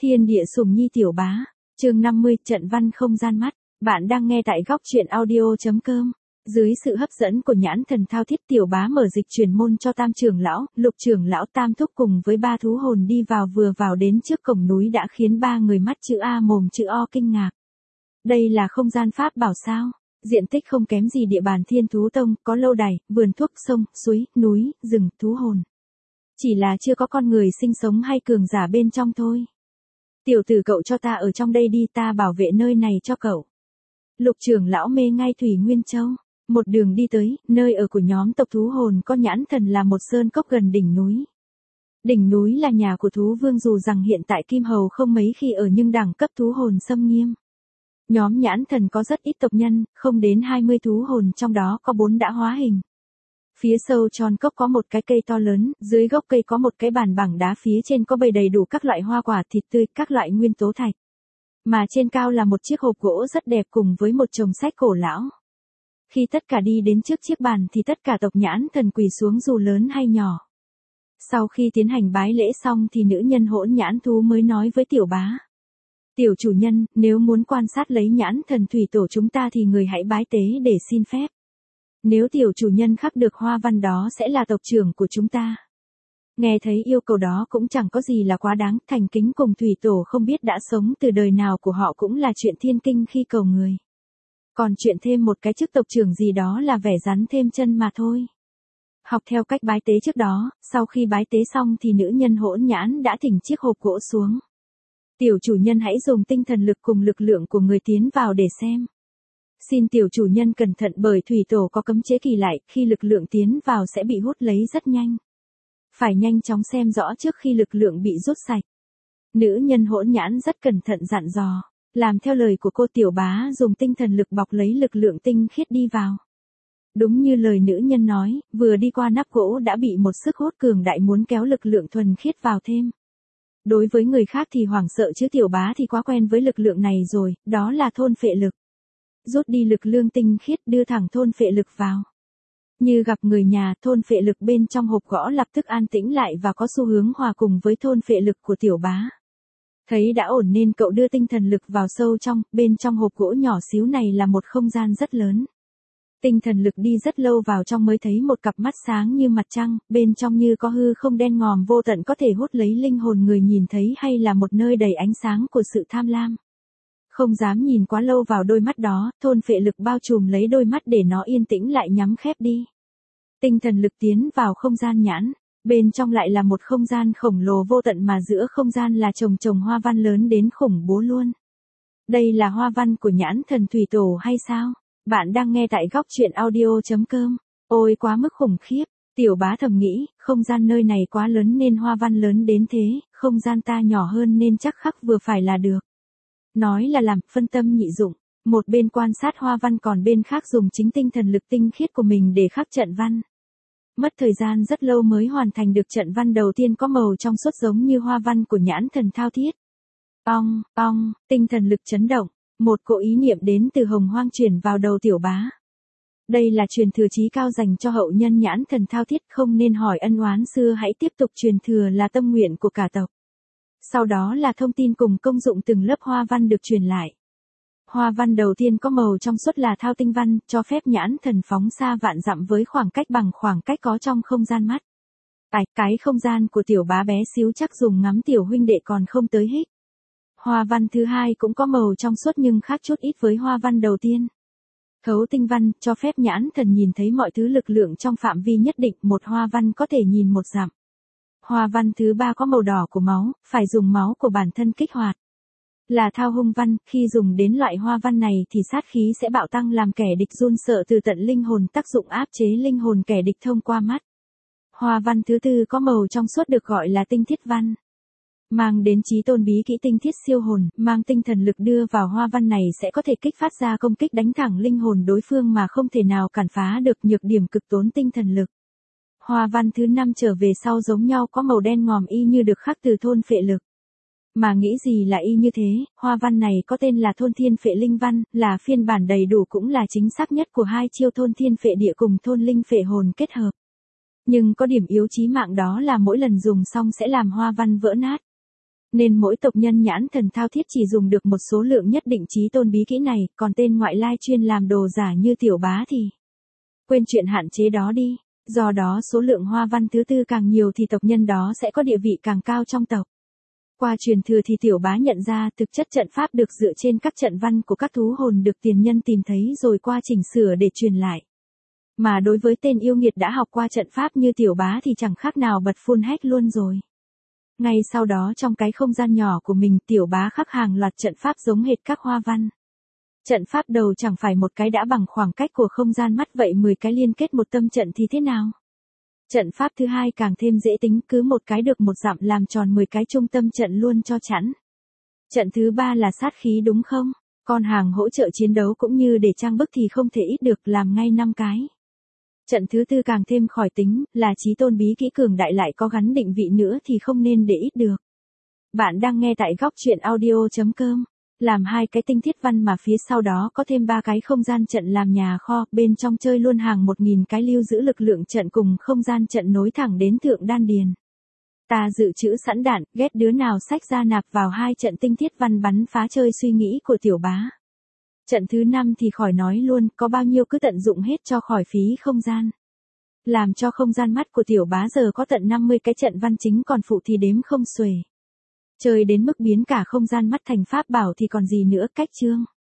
Thiên địa sùng nhi tiểu bá, chương 50, trận văn không gian mắt. Bạn đang nghe tại góc truyện audio.com. Dưới sự hấp dẫn của nhãn thần thao thiết, tiểu bá mở dịch truyền môn cho Tam trưởng lão, Lục trưởng lão, Tam thúc cùng với 3 thú hồn đi vào. Vừa vào đến trước cổng núi đã khiến 3 người mắt chữ A mồm chữ O kinh ngạc. Đây là không gian pháp bảo sao? Diện tích không kém gì địa bàn Thiên Thú Tông, có lâu đài, vườn thuốc, sông, suối, núi, rừng, thú hồn. Chỉ là chưa có con người sinh sống hay cường giả bên trong thôi. Tiểu tử, cậu cho ta ở trong đây đi, ta bảo vệ nơi này cho cậu. Lục trưởng lão mê ngay Thủy Nguyên Châu. Một đường đi tới, nơi ở của nhóm tộc thú hồn có nhãn thần là một sơn cốc gần đỉnh núi. Đỉnh núi là nhà của thú vương, dù rằng hiện tại Kim Hầu không mấy khi ở nhưng đẳng cấp thú hồn xâm nghiêm. Nhóm nhãn thần có rất ít tộc nhân, không đến 20 thú hồn, trong đó có 4 đã hóa hình. Phía sâu tròn cốc có một cái cây to lớn, dưới gốc cây có một cái bàn bằng đá, phía trên có bày đầy đủ các loại hoa quả, thịt tươi, các loại nguyên tố thạch. Mà trên cao là một chiếc hộp gỗ rất đẹp cùng với một chồng sách cổ lão. Khi tất cả đi đến trước chiếc bàn thì tất cả tộc nhãn thần quỳ xuống dù lớn hay nhỏ. Sau khi tiến hành bái lễ xong thì nữ nhân hỗn nhãn thú mới nói với tiểu bá. Tiểu chủ nhân, nếu muốn quan sát lấy nhãn thần thủy tổ chúng ta thì người hãy bái tế để xin phép. Nếu tiểu chủ nhân khắc được hoa văn đó sẽ là tộc trưởng của chúng ta. Nghe thấy yêu cầu đó cũng chẳng có gì là quá đáng, thành kính cùng thủy tổ không biết đã sống từ đời nào của họ cũng là chuyện thiên kinh khi cầu người. Còn chuyện thêm một cái chức tộc trưởng gì đó là vẻ rắn thêm chân mà thôi. Học theo cách bái tế trước đó, sau khi bái tế xong thì nữ nhân hỗn nhãn đã thỉnh chiếc hộp gỗ xuống. Tiểu chủ nhân hãy dùng tinh thần lực cùng lực lượng của người tiến vào để xem. Xin tiểu chủ nhân cẩn thận bởi thủy tổ có cấm chế kỳ lại, khi lực lượng tiến vào sẽ bị hút lấy rất nhanh. Phải nhanh chóng xem rõ trước khi lực lượng bị rút sạch. Nữ nhân hỗn nhãn rất cẩn thận dặn dò. Làm theo lời của cô, tiểu bá dùng tinh thần lực bọc lấy lực lượng tinh khiết đi vào. Đúng như lời nữ nhân nói, vừa đi qua nắp gỗ đã bị một sức hút cường đại muốn kéo lực lượng thuần khiết vào thêm. Đối với người khác thì hoảng sợ chứ tiểu bá thì quá quen với lực lượng này rồi, đó là thôn phệ lực. Rút đi lực lượng tinh khiết đưa thẳng thôn phệ lực vào. Như gặp người nhà, thôn phệ lực bên trong hộp gỗ lập tức an tĩnh lại và có xu hướng hòa cùng với thôn phệ lực của tiểu bá. Thấy đã ổn nên cậu đưa tinh thần lực vào sâu trong, bên trong hộp gỗ nhỏ xíu này là một không gian rất lớn. Tinh thần lực đi rất lâu vào trong mới thấy một cặp mắt sáng như mặt trăng, bên trong như có hư không đen ngòm vô tận có thể hút lấy linh hồn người nhìn thấy, hay là một nơi đầy ánh sáng của sự tham lam. Không dám nhìn quá lâu vào đôi mắt đó, thôn phệ lực bao trùm lấy đôi mắt để nó yên tĩnh lại nhắm khép đi. Tinh thần lực tiến vào không gian nhãn, bên trong lại là một không gian khổng lồ vô tận mà giữa không gian là chồng hoa văn lớn đến khủng bố luôn. Đây là hoa văn của nhãn thần thủy tổ hay sao? Bạn đang nghe tại góc truyện audio.com. Ôi quá mức khủng khiếp, tiểu bá thầm nghĩ, không gian nơi này quá lớn nên hoa văn lớn đến thế, không gian ta nhỏ hơn nên chắc khắc vừa phải là được. Nói là làm, phân tâm nhị dụng, một bên quan sát hoa văn còn bên khác dùng chính tinh thần lực tinh khiết của mình để khắc trận văn. Mất thời gian rất lâu mới hoàn thành được trận văn đầu tiên có màu trong suốt giống như hoa văn của nhãn thần thao thiết. Ong, ong, tinh thần lực chấn động, một cỗ ý niệm đến từ hồng hoang truyền vào đầu tiểu bá. Đây là truyền thừa chí cao dành cho hậu nhân nhãn thần thao thiết, không nên hỏi ân oán xưa, hãy tiếp tục truyền thừa là tâm nguyện của cả tộc. Sau đó là thông tin cùng công dụng từng lớp hoa văn được truyền lại. Hoa văn đầu tiên có màu trong suốt là thao tinh văn, cho phép nhãn thần phóng xa vạn dặm với khoảng cách bằng khoảng cách có trong không gian mắt. Cái không gian của tiểu bá bé xíu chắc dùng ngắm tiểu huynh đệ còn không tới hích. Hoa văn thứ hai cũng có màu trong suốt nhưng khác chút ít với hoa văn đầu tiên. Thấu tinh văn, cho phép nhãn thần nhìn thấy mọi thứ lực lượng trong phạm vi nhất định, một hoa văn có thể nhìn một dặm. Hoa văn thứ ba có màu đỏ của máu, phải dùng máu của bản thân kích hoạt. Là thao hung văn, khi dùng đến loại hoa văn này thì sát khí sẽ bạo tăng làm kẻ địch run sợ từ tận linh hồn, tác dụng áp chế linh hồn kẻ địch thông qua mắt. Hoa văn thứ tư có màu trong suốt được gọi là tinh thiết văn. Mang đến chí tôn bí kỹ tinh thiết siêu hồn, mang tinh thần lực đưa vào hoa văn này sẽ có thể kích phát ra công kích đánh thẳng linh hồn đối phương mà không thể nào cản phá được, nhược điểm cực tốn tinh thần lực. Hoa văn thứ 5 trở về sau giống nhau, có màu đen ngòm y như được khắc từ thôn phệ lực. Mà nghĩ gì là y như thế, hoa văn này có tên là thôn thiên phệ linh văn, là phiên bản đầy đủ cũng là chính xác nhất của hai chiêu thôn thiên phệ địa cùng thôn linh phệ hồn kết hợp. Nhưng có điểm yếu chí mạng đó là mỗi lần dùng xong sẽ làm hoa văn vỡ nát. Nên mỗi tộc nhân nhãn thần thao thiết chỉ dùng được một số lượng nhất định chí tôn bí kỹ này, còn tên ngoại lai chuyên làm đồ giả như tiểu bá thì quên chuyện hạn chế đó đi. Do đó số lượng hoa văn thứ tư càng nhiều thì tộc nhân đó sẽ có địa vị càng cao trong tộc. Qua truyền thừa thì tiểu bá nhận ra thực chất trận pháp được dựa trên các trận văn của các thú hồn được tiền nhân tìm thấy rồi qua chỉnh sửa để truyền lại. Mà đối với tên yêu nghiệt đã học qua trận pháp như tiểu bá thì chẳng khác nào bật phun hét luôn rồi. Ngay sau đó trong cái không gian nhỏ của mình tiểu bá khắc hàng loạt trận pháp giống hệt các hoa văn. Trận pháp đầu chẳng phải một cái đã bằng khoảng cách của không gian mắt vậy 10 cái liên kết một tâm trận thì thế nào? Trận pháp thứ hai càng thêm dễ tính, cứ một cái được một dặm làm tròn 10 cái trung tâm trận luôn cho chẵn. Trận thứ ba là sát khí đúng không? Con hàng hỗ trợ chiến đấu cũng như để trang bức thì không thể ít được, làm ngay 5 cái. Trận thứ tư càng thêm khỏi tính, là chí tôn bí kỹ cường đại lại có gắn định vị nữa thì không nên để ít được. Bạn đang nghe tại góc truyện audio.com. Làm 2 cái tinh thiết văn mà phía sau đó có thêm 3 cái không gian trận làm nhà kho, bên trong chơi luôn hàng 1000 cái lưu giữ lực lượng trận cùng không gian trận nối thẳng đến thượng đan điền. Ta dự trữ sẵn đạn, ghét đứa nào xách ra nạp vào 2 trận tinh thiết văn bắn phá chơi suy nghĩ của tiểu bá. Trận thứ 5 thì khỏi nói luôn, có bao nhiêu cứ tận dụng hết cho khỏi phí không gian. Làm cho không gian mắt của tiểu bá giờ có tận 50 cái trận văn chính còn phụ thì đếm không xuể. Chơi đến mức biến cả không gian mắt thành pháp bảo thì còn gì nữa, cách chương.